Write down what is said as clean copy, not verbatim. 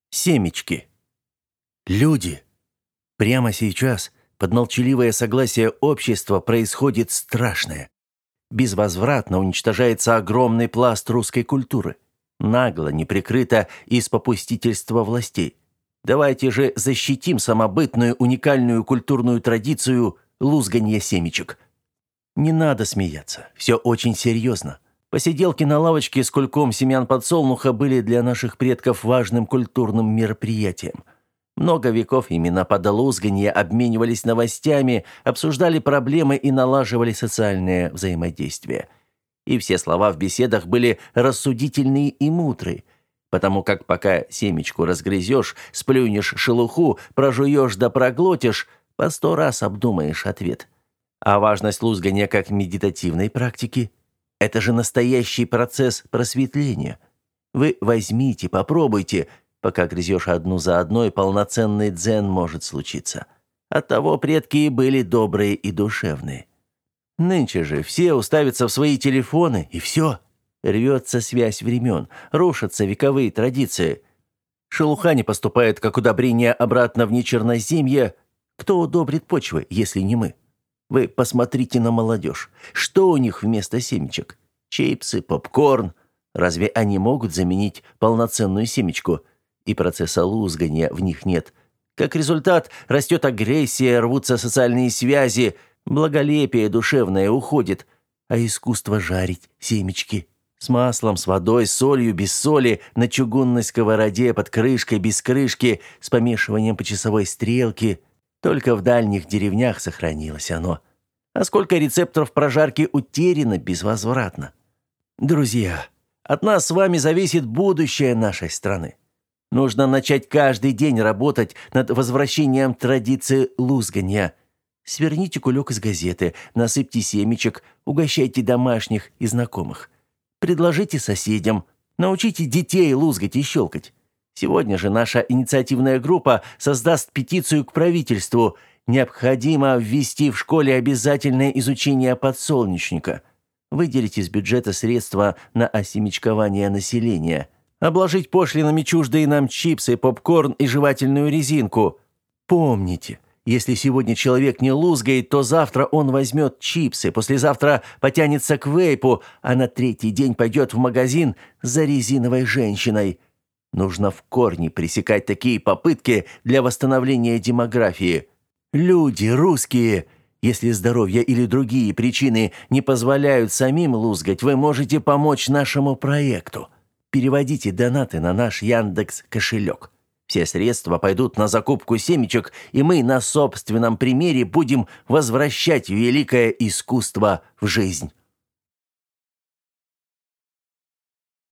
Семечки. Люди. Прямо сейчас, под молчаливое согласие общества, происходит страшное. Безвозвратно уничтожается огромный пласт русской культуры. Нагло, неприкрыто, из попустительства властей. Давайте же защитим самобытную уникальную культурную традицию лузганья семечек. Не надо смеяться, все очень серьезно. Посиделки на лавочке с кульком семян подсолнуха были для наших предков важным культурным мероприятием. Много веков именно под лузганье обменивались новостями, обсуждали проблемы и налаживали социальное взаимодействие. И все слова в беседах были рассудительные и мудрые, потому как пока семечку разгрызешь, сплюнешь шелуху, прожуешь да проглотишь, по 100 раз обдумаешь ответ. А важность лузганья как медитативной практики – это же настоящий процесс просветления. Вы возьмите, попробуйте. Пока грызешь одну за одной, полноценный дзен может случиться. Оттого предки и были добрые и душевные. Нынче же все уставятся в свои телефоны, и все. Рвется связь времен, рушатся вековые традиции. Шелуха не поступает как удобрение обратно в нечерноземье. Кто удобрит почвы, если не мы? Вы посмотрите на молодежь. Что у них вместо семечек? Чипсы, попкорн. Разве они могут заменить полноценную семечку? И процесса лузгания в них нет. Как результат, растет агрессия, рвутся социальные связи, благолепие душевное уходит. А искусство жарить семечки с маслом, с водой, с солью, без соли, на чугунной сковороде, под крышкой, без крышки, с помешиванием по часовой стрелке – только в дальних деревнях сохранилось оно. А сколько рецептов прожарки утеряно безвозвратно. Друзья, от нас с вами зависит будущее нашей страны. Нужно начать каждый день работать над возвращением традиции лузганья. Сверните кулек из газеты, насыпьте семечек, угощайте домашних и знакомых. Предложите соседям, научите детей лузгать и щелкать. Сегодня же наша инициативная группа создаст петицию к правительству. Необходимо ввести в школе обязательное изучение подсолнечника. Выделить из бюджета средства на осемечкование населения. Обложить пошлинами чуждые нам чипсы, попкорн и жевательную резинку. Помните, если сегодня человек не лузгает, то завтра он возьмет чипсы, послезавтра потянется к вейпу, а на 3-й день пойдет в магазин за резиновой женщиной. Нужно в корне пресекать такие попытки для восстановления демографии. Люди русские, если здоровье или другие причины не позволяют самим лузгать, вы можете помочь нашему проекту. Переводите донаты на наш Яндекс.Кошелек. Все средства пойдут на закупку семечек, и мы на собственном примере будем возвращать великое искусство в жизнь.